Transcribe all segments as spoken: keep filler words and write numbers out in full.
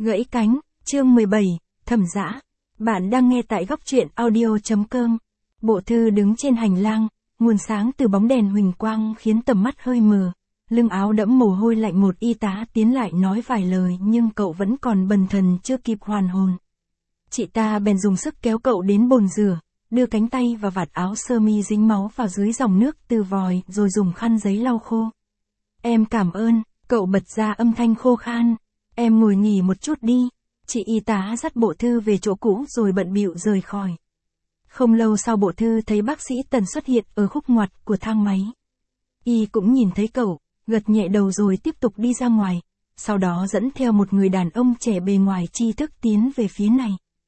Gãy cánh, chương mười bảy, Thẩm Dã. Bạn đang nghe tại góc truyện audio chấm com. Bộ Thư đứng trên hành lang, nguồn sáng từ bóng đèn huỳnh quang khiến tầm mắt hơi mờ. Lưng áo đẫm mồ hôi lạnh, một y tá tiến lại nói vài lời nhưng cậu vẫn còn bần thần chưa kịp hoàn hồn. Chị ta bèn dùng sức kéo cậu đến bồn rửa, đưa cánh tay và vạt áo sơ mi dính máu vào dưới dòng nước từ vòi rồi dùng khăn giấy lau khô. Em cảm ơn, cậu bật ra âm thanh khô khan. Em ngồi nghỉ một chút đi. Chị y tá dắt Bộ Thư về chỗ cũ rồi bận bịu rời khỏi. Không lâu sau, Bộ Thư thấy bác sĩ Tần xuất hiện ở khúc ngoặt của thang máy. Y cũng nhìn thấy cậu, gật nhẹ đầu rồi tiếp tục đi ra ngoài, sau đó dẫn theo một người đàn ông trẻ bề ngoài tri thức tiến về phía này.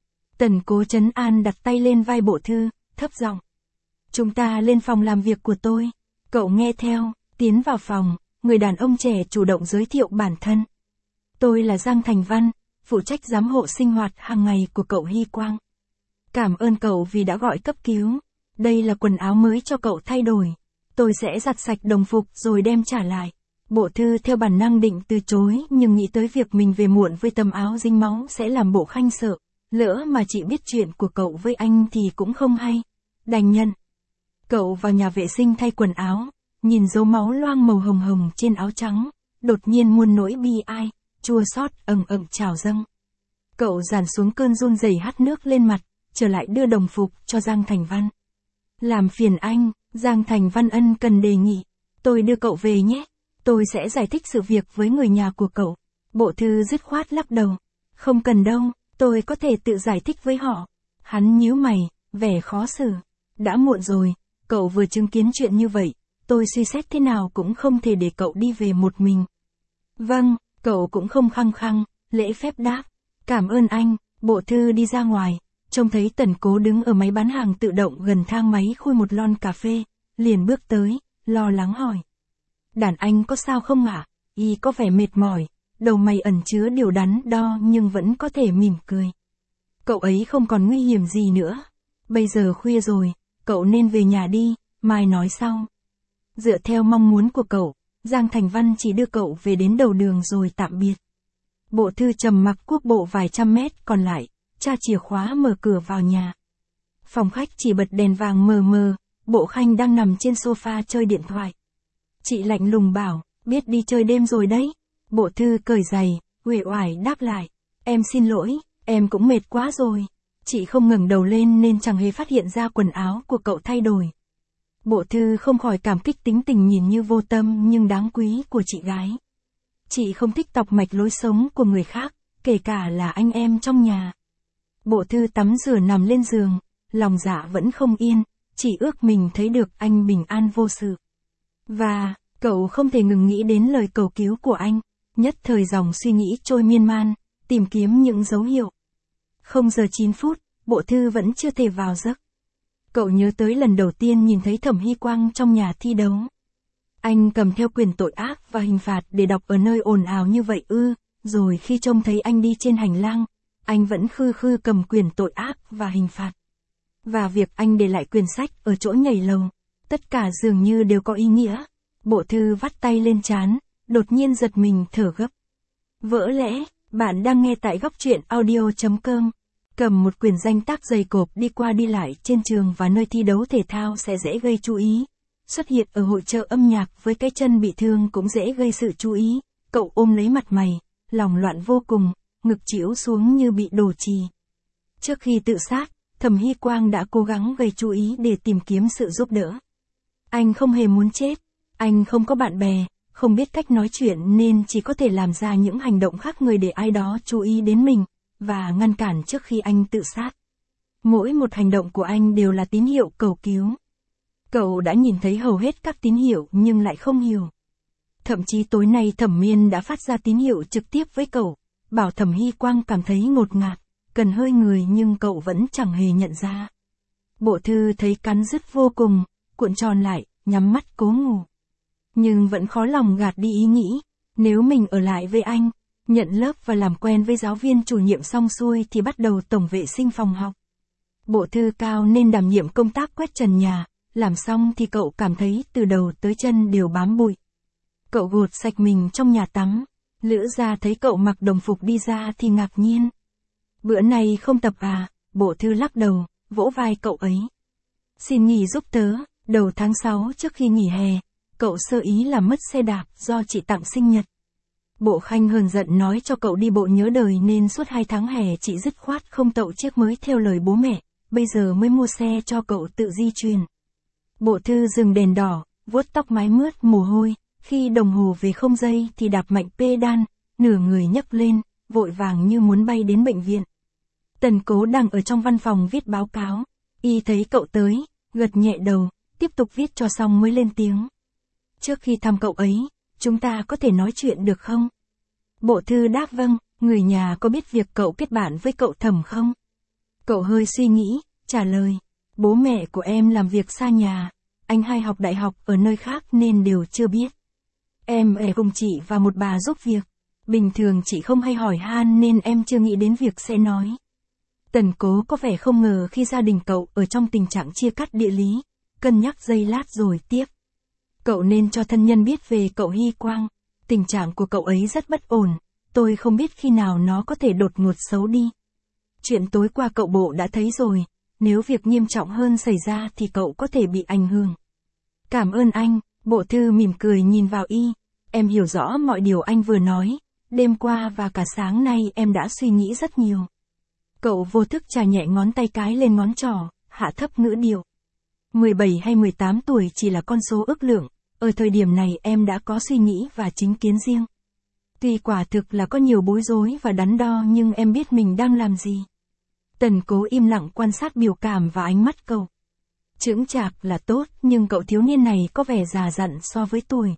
Tần cố trấn an đặt tay lên vai Bộ Thư, thấp giọng. Chúng ta lên phòng làm việc của tôi. Cậu nghe theo, tiến vào phòng, người đàn ông trẻ chủ động giới thiệu bản thân. Tôi là Giang Thành Văn, phụ trách giám hộ sinh hoạt hàng ngày của cậu Hy Quang. Cảm ơn cậu vì đã gọi cấp cứu. Đây là quần áo mới cho cậu thay đổi. Tôi sẽ giặt sạch đồng phục rồi đem trả lại. Bộ Thư theo bản năng định từ chối nhưng nghĩ tới việc mình về muộn với tấm áo dính máu sẽ làm Bộ Khanh sợ. Lỡ mà chị biết chuyện của cậu với anh thì cũng không hay. Đành nhận. Cậu vào nhà vệ sinh thay quần áo, nhìn dấu máu loang màu hồng hồng trên áo trắng, đột nhiên muôn nỗi bi ai, chua xót ầm ầm trào dâng. Cậu dàn xuống cơn run rẩy hắt nước lên mặt, trở lại đưa đồng phục cho Giang Thành Văn. Làm phiền anh, Giang Thành Văn ân cần đề nghị. Tôi đưa cậu về nhé. Tôi sẽ giải thích sự việc với người nhà của cậu. Bộ Thư dứt khoát lắc đầu. Không cần đâu, tôi có thể tự giải thích với họ. Hắn nhíu mày, vẻ khó xử. Đã muộn rồi, cậu vừa chứng kiến chuyện như vậy, tôi suy xét thế nào cũng không thể để cậu đi về một mình. Vâng, cậu cũng không khăng khăng, lễ phép đáp. Cảm ơn anh. Bộ Thư đi ra ngoài, trông thấy Tần Cố đứng ở máy bán hàng tự động gần thang máy khui một lon cà phê, liền bước tới, lo lắng hỏi. Đàn anh có sao không ạ? Y có vẻ mệt mỏi, đầu mày ẩn chứa điều đắn đo nhưng vẫn có thể mỉm cười. Cậu ấy không còn nguy hiểm gì nữa. Bây giờ khuya rồi, cậu nên về nhà đi, mai nói sau. Dựa theo mong muốn của cậu, Giang Thành Văn chỉ đưa cậu về đến đầu đường rồi tạm biệt. Bộ Thư trầm mặc cuốc bộ vài trăm mét còn lại, tra chìa khóa mở cửa vào nhà. Phòng khách chỉ bật đèn vàng mờ mờ, Bộ Khanh đang nằm trên sofa chơi điện thoại. Chị lạnh lùng bảo, biết đi chơi đêm rồi đấy. Bộ Thư cởi giày, uể oải đáp lại. Em xin lỗi, em cũng mệt quá rồi. Chị không ngẩng đầu lên nên chẳng hề phát hiện ra quần áo của cậu thay đổi. Bộ Thư không khỏi cảm kích tính tình nhìn như vô tâm nhưng đáng quý của chị gái. Chị không thích tọc mạch lối sống của người khác, kể cả là anh em trong nhà. Bộ Thư tắm rửa nằm lên giường, lòng dạ vẫn không yên, chỉ ước mình thấy được anh bình an vô sự. Và, cậu không thể ngừng nghĩ đến lời cầu cứu của anh, nhất thời dòng suy nghĩ trôi miên man, tìm kiếm những dấu hiệu. Không giờ chín phút, Bộ Thư vẫn chưa thể vào giấc. Cậu nhớ tới lần đầu tiên nhìn thấy Thẩm Hy Quang trong nhà thi đấu. Anh cầm theo quyền tội ác và hình phạt để đọc ở nơi ồn ào như vậy ư, rồi khi trông thấy anh đi trên hành lang, anh vẫn khư khư cầm quyền tội ác và hình phạt. Và việc anh để lại quyển sách ở chỗ nhảy lầu, tất cả dường như đều có ý nghĩa. Bộ Thư vắt tay lên trán, đột nhiên giật mình thở gấp. Vỡ lẽ, bạn đang nghe tại góc truyện audio chấm com. Cầm một quyển danh tác dày cộp đi qua đi lại trên trường và nơi thi đấu thể thao sẽ dễ gây chú ý. Xuất hiện ở hội chợ âm nhạc với cái chân bị thương cũng dễ gây sự chú ý. Cậu ôm lấy mặt mày, lòng loạn vô cùng, ngực chĩu xuống như bị đổ chì. Trước khi tự sát, Thẩm Hy Quang đã cố gắng gây chú ý để tìm kiếm sự giúp đỡ. Anh không hề muốn chết, anh không có bạn bè, không biết cách nói chuyện nên chỉ có thể làm ra những hành động khác người để ai đó chú ý đến mình, và ngăn cản trước khi anh tự sát. Mỗi một hành động của anh đều là tín hiệu cầu cứu. Cậu đã nhìn thấy hầu hết các tín hiệu nhưng lại không hiểu. Thậm chí tối nay Thẩm Miên đã phát ra tín hiệu trực tiếp với cậu, bảo Thẩm Hy Quang cảm thấy ngột ngạt, cần hơi người nhưng cậu vẫn chẳng hề nhận ra. Bộ Thư thấy cắn rứt vô cùng, cuộn tròn lại, nhắm mắt cố ngủ. Nhưng vẫn khó lòng gạt đi ý nghĩ, nếu mình ở lại với anh, nhận lớp và làm quen với giáo viên chủ nhiệm xong xuôi thì bắt đầu tổng vệ sinh phòng học. Bộ Thư cao nên đảm nhiệm công tác quét trần nhà, làm xong thì cậu cảm thấy từ đầu tới chân đều bám bụi. Cậu gột sạch mình trong nhà tắm, Lữ Gia thấy cậu mặc đồng phục đi ra thì ngạc nhiên. Bữa này không tập à? Bộ Thư lắc đầu, vỗ vai cậu ấy. Xin nghỉ giúp tớ, đầu tháng sáu trước khi nghỉ hè, cậu sơ ý làm mất xe đạp do chị tặng sinh nhật. Bộ Khanh hờn giận nói cho cậu đi bộ nhớ đời nên suốt hai tháng hè chị dứt khoát không tậu chiếc mới theo lời bố mẹ, bây giờ mới mua xe cho cậu tự di chuyển. Bộ Thư dừng đèn đỏ, vuốt tóc mái mướt mồ hôi, khi đồng hồ về không giây thì đạp mạnh pedal, nửa người nhấc lên, vội vàng như muốn bay đến bệnh viện. Tần Cố đang ở trong văn phòng viết báo cáo, y thấy cậu tới, gật nhẹ đầu, tiếp tục viết cho xong mới lên tiếng. Trước khi thăm cậu ấy, chúng ta có thể nói chuyện được không? Bộ Thư đáp vâng, người nhà có biết việc cậu kết bạn với cậu Thẩm không? Cậu hơi suy nghĩ, trả lời, bố mẹ của em làm việc xa nhà, anh hai học đại học ở nơi khác nên đều chưa biết. Em ở cùng chị và một bà giúp việc, bình thường chị không hay hỏi han nên em chưa nghĩ đến việc sẽ nói. Tần Cố có vẻ không ngờ khi gia đình cậu ở trong tình trạng chia cắt địa lý, cân nhắc giây lát rồi tiếp. Cậu nên cho thân nhân biết về cậu Hy Quang, tình trạng của cậu ấy rất bất ổn, tôi không biết khi nào nó có thể đột ngột xấu đi. Chuyện tối qua cậu Bộ đã thấy rồi, nếu việc nghiêm trọng hơn xảy ra thì cậu có thể bị ảnh hưởng. Cảm ơn anh, Bộ Thư mỉm cười nhìn vào y, em hiểu rõ mọi điều anh vừa nói, đêm qua và cả sáng nay em đã suy nghĩ rất nhiều. Cậu vô thức chà nhẹ ngón tay cái lên ngón trỏ, hạ thấp ngữ điệu. mười bảy hay mười tám tuổi chỉ là con số ước lượng, ở thời điểm này em đã có suy nghĩ và chính kiến riêng. Tuy quả thực là có nhiều bối rối và đắn đo nhưng em biết mình đang làm gì. Tần Cố im lặng quan sát biểu cảm và ánh mắt cậu. Chững chạc là tốt nhưng cậu thiếu niên này có vẻ già dặn so với tuổi.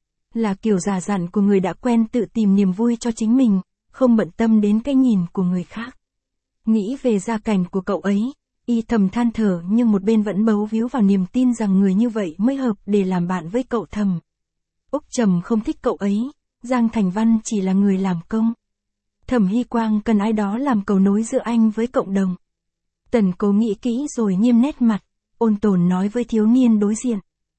Là kiểu già dặn của người đã quen tự tìm niềm vui cho chính mình, không bận tâm đến cái nhìn của người khác. Nghĩ về gia cảnh của cậu ấy, y thầm than thở nhưng một bên vẫn bấu víu vào niềm tin rằng người như vậy mới hợp để làm bạn với cậu Thầm. Úc Trầm không thích cậu ấy, Giang Thành Văn chỉ là người làm công. Thẩm Hy Quang cần ai đó làm cầu nối giữa anh với cộng đồng. Tần Cố nghĩ kỹ rồi nghiêm nét mặt, ôn tồn nói với thiếu niên đối diện.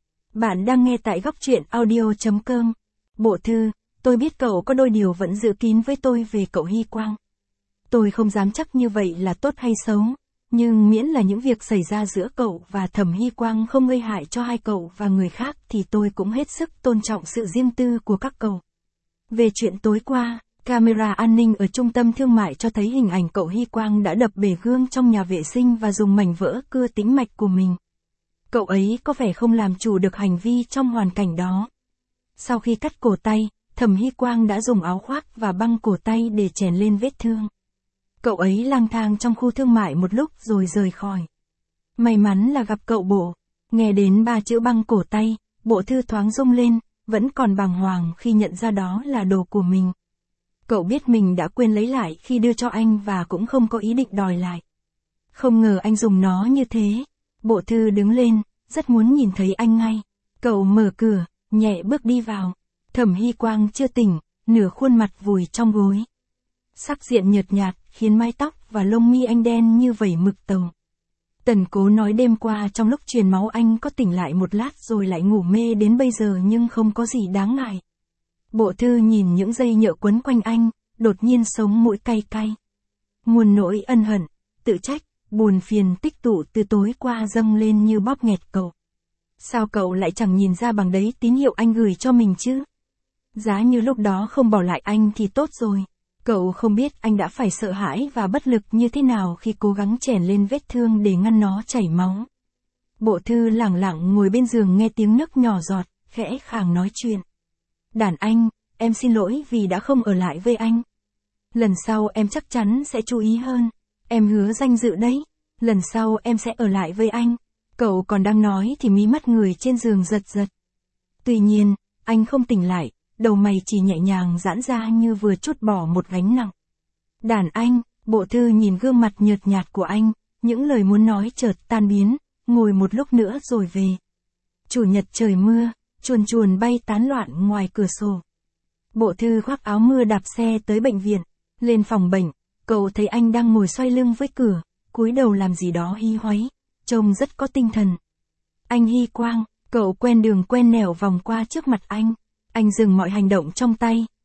Bạn đang nghe tại góc truyện audio chấm com. Bộ Thư, tôi biết cậu có đôi điều vẫn giữ kín với tôi về cậu Hy Quang. Tôi không dám chắc như vậy là tốt hay xấu, nhưng miễn là những việc xảy ra giữa cậu và Thẩm Hy Quang không gây hại cho hai cậu và người khác thì tôi cũng hết sức tôn trọng sự riêng tư của các cậu. Về chuyện tối qua, camera an ninh ở trung tâm thương mại cho thấy hình ảnh cậu Hy Quang đã đập bể gương trong nhà vệ sinh và dùng mảnh vỡ cưa tĩnh mạch của mình. Cậu ấy có vẻ không làm chủ được hành vi trong hoàn cảnh đó. Sau khi cắt cổ tay, Thẩm Hy Quang đã dùng áo khoác và băng cổ tay để chèn lên vết thương. Cậu ấy lang thang trong khu thương mại một lúc rồi rời khỏi. May mắn là gặp cậu Bộ. Nghe đến ba chữ băng cổ tay, Bộ Thư thoáng rung lên, vẫn còn bàng hoàng khi nhận ra đó là đồ của mình. Cậu biết mình đã quên lấy lại khi đưa cho anh và cũng không có ý định đòi lại. Không ngờ anh dùng nó như thế. Bộ Thư đứng lên, rất muốn nhìn thấy anh ngay. Cậu mở cửa, nhẹ bước đi vào. Thẩm Hy Quang chưa tỉnh, nửa khuôn mặt vùi trong gối. Sắc diện nhợt nhạt, khiến mái tóc và lông mi anh đen như vẩy mực tàu. Tần Cố nói đêm qua trong lúc truyền máu anh có tỉnh lại một lát rồi lại ngủ mê đến bây giờ nhưng không có gì đáng ngại. Bộ Thư nhìn những dây nhợ quấn quanh anh, đột nhiên sống mũi cay cay. Muôn nỗi ân hận, tự trách, buồn phiền tích tụ từ tối qua dâng lên như bóp nghẹt cậu. Sao cậu lại chẳng nhìn ra bằng đấy tín hiệu anh gửi cho mình chứ? Giá như lúc đó không bỏ lại anh thì tốt rồi. Cậu không biết anh đã phải sợ hãi và bất lực như thế nào khi cố gắng chèn lên vết thương để ngăn nó chảy máu. Bộ Thư lẳng lặng ngồi bên giường nghe tiếng nấc nhỏ giọt, khẽ khàng nói chuyện. Đàn anh, em xin lỗi vì đã không ở lại với anh. Lần sau em chắc chắn sẽ chú ý hơn. Em hứa danh dự đấy. Lần sau em sẽ ở lại với anh. Cậu còn đang nói thì mí mắt người trên giường giật giật. Tuy nhiên, anh không tỉnh lại, đầu mày chỉ nhẹ nhàng giãn ra như vừa trút bỏ một gánh nặng. Đàn anh, Bộ Thư nhìn gương mặt nhợt nhạt của anh, những lời muốn nói chợt tan biến, ngồi một lúc nữa rồi về. Chủ nhật trời mưa, chuồn chuồn bay tán loạn ngoài cửa sổ. Bộ Thư khoác áo mưa đạp xe tới bệnh viện, lên phòng bệnh, cậu thấy anh đang ngồi xoay lưng với cửa, cúi đầu làm gì đó hí hoáy, trông rất có tinh thần. Anh Hy Quang, cậu quen đường quen nẻo vòng qua trước mặt anh. Anh dừng mọi hành động trong tay,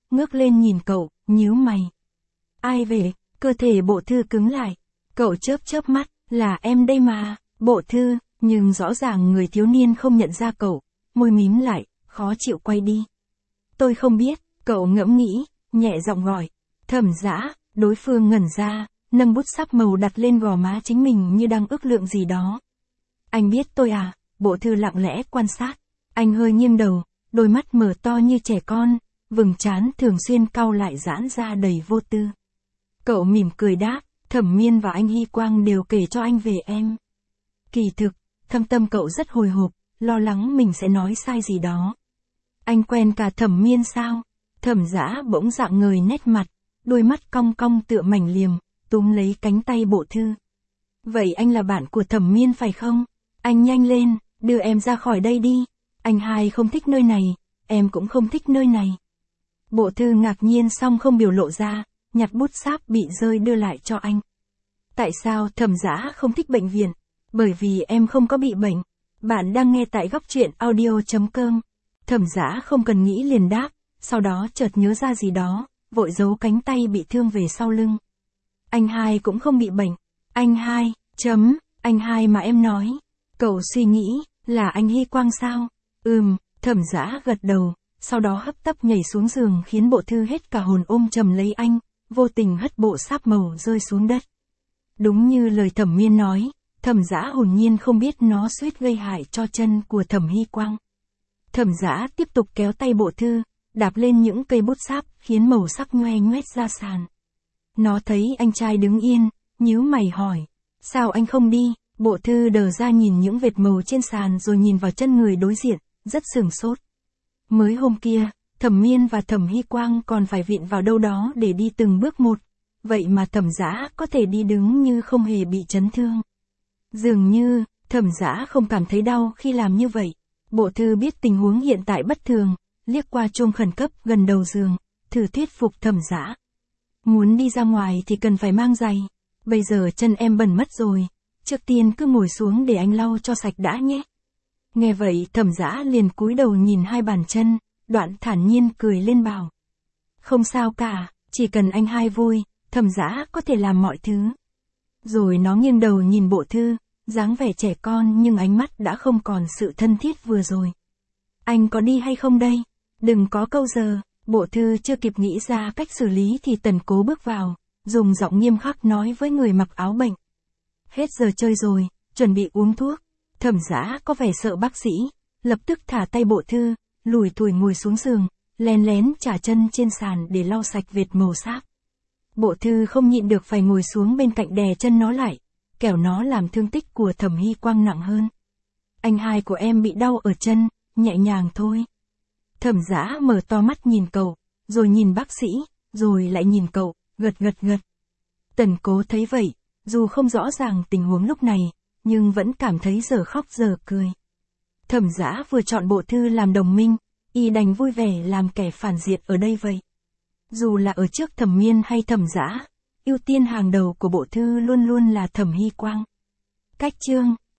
ngước lên nhìn cậu, nhíu mày. Ai về? Cơ thể Bộ Thư cứng lại. Cậu chớp chớp mắt, là em đây mà, Bộ Thư, nhưng rõ ràng người thiếu niên không nhận ra cậu, môi mím lại, khó chịu quay đi. Tôi không biết, cậu ngẫm nghĩ, nhẹ giọng gọi. Thẩm Dã, đối phương ngẩn ra, nâng bút sáp màu đặt lên gò má chính mình như đang ước lượng gì đó. Anh biết tôi à? Bộ Thư lặng lẽ quan sát. Anh hơi nghiêng đầu, đôi mắt mở to như trẻ con, vầng trán thường xuyên cau lại giãn ra đầy vô tư. Cậu mỉm cười đáp, Thẩm Miên và anh Hy Quang đều kể cho anh về em. Kỳ thực, thâm tâm cậu rất hồi hộp, lo lắng mình sẽ nói sai gì đó. Anh quen cả Thẩm Miên sao? Thẩm Dã bỗng rạng ngời nét mặt, đôi mắt cong cong tựa mảnh liềm, túm lấy cánh tay Bộ Thư. Vậy anh là bạn của Thẩm Miên phải không? Anh nhanh lên, đưa em ra khỏi đây đi. Anh hai không thích nơi này, em cũng không thích nơi này. Bộ Thư ngạc nhiên xong không biểu lộ ra, nhặt bút sáp bị rơi đưa lại cho anh. Tại sao Thẩm Dã không thích bệnh viện? Bởi vì em không có bị bệnh. Bạn đang nghe tại góc truyện audio chấm com. Thẩm Dã không cần nghĩ liền đáp, sau đó chợt nhớ ra gì đó, vội giấu cánh tay bị thương về sau lưng. Anh hai cũng không bị bệnh. Anh hai, chấm, anh hai mà em nói. Cậu suy nghĩ, là anh Hy Quang sao? Ừm, Thẩm Dã gật đầu, sau đó hấp tấp nhảy xuống giường khiến Bộ Thư hết cả hồn ôm chầm lấy anh, vô tình hất bộ sáp màu rơi xuống đất. Đúng như lời Thẩm Miên nói, Thẩm Dã hồn nhiên không biết nó suýt gây hại cho chân của Thẩm Hy Quang. Thẩm Dã tiếp tục kéo tay Bộ Thư, đạp lên những cây bút sáp khiến màu sắc nhoe nhoét ra sàn. Nó thấy anh trai đứng yên, nhíu mày hỏi, sao anh không đi? Bộ Thư đờ ra nhìn những vệt màu trên sàn rồi nhìn vào chân người đối diện, rất sửng sốt. Mới hôm kia, Thẩm Miên và Thẩm Hy Quang còn phải viện vào đâu đó để đi từng bước một, vậy mà Thẩm Dã có thể đi đứng như không hề bị chấn thương. Dường như, Thẩm Dã không cảm thấy đau khi làm như vậy. Bộ Thư biết tình huống hiện tại bất thường, liếc qua chuông khẩn cấp gần đầu giường, thử thuyết phục Thẩm Dã. Muốn đi ra ngoài thì cần phải mang giày, bây giờ chân em bẩn mất rồi, trước tiên cứ ngồi xuống để anh lau cho sạch đã nhé. Nghe vậy Thẩm Dã liền cúi đầu nhìn hai bàn chân, đoạn thản nhiên cười lên bảo. Không sao cả, chỉ cần anh hai vui, Thẩm Dã có thể làm mọi thứ. Rồi nó nghiêng đầu nhìn Bộ Thư, dáng vẻ trẻ con nhưng ánh mắt đã không còn sự thân thiết vừa rồi. Anh có đi hay không đây? Đừng có câu giờ. Bộ Thư chưa kịp nghĩ ra cách xử lý thì Tần Cố bước vào, dùng giọng nghiêm khắc nói với người mặc áo bệnh. Hết giờ chơi rồi, chuẩn bị uống thuốc. Thẩm Dã có vẻ sợ bác sĩ, lập tức thả tay Bộ Thư, lủi thủi ngồi xuống giường, lén lén chà chân trên sàn để lau sạch vệt màu sáp. Bộ Thư không nhịn được phải ngồi xuống bên cạnh đè chân nó lại, kẻo nó làm thương tích của Thẩm Hy Quang nặng hơn. Anh hai của em bị đau ở chân, nhẹ nhàng thôi. Thẩm Dã mở to mắt nhìn cậu, rồi nhìn bác sĩ, rồi lại nhìn cậu, gật gật gật. Tần Cố thấy vậy, dù không rõ ràng tình huống lúc này, nhưng vẫn cảm thấy giờ khóc giờ cười. Thẩm Dã vừa chọn Bộ Thư làm đồng minh, y đành vui vẻ làm kẻ phản diện ở đây vậy. Dù là ở trước Thẩm Miên hay Thẩm Dã, ưu tiên hàng đầu của Bộ Thư luôn luôn là Thẩm Hy Quang. Cách chương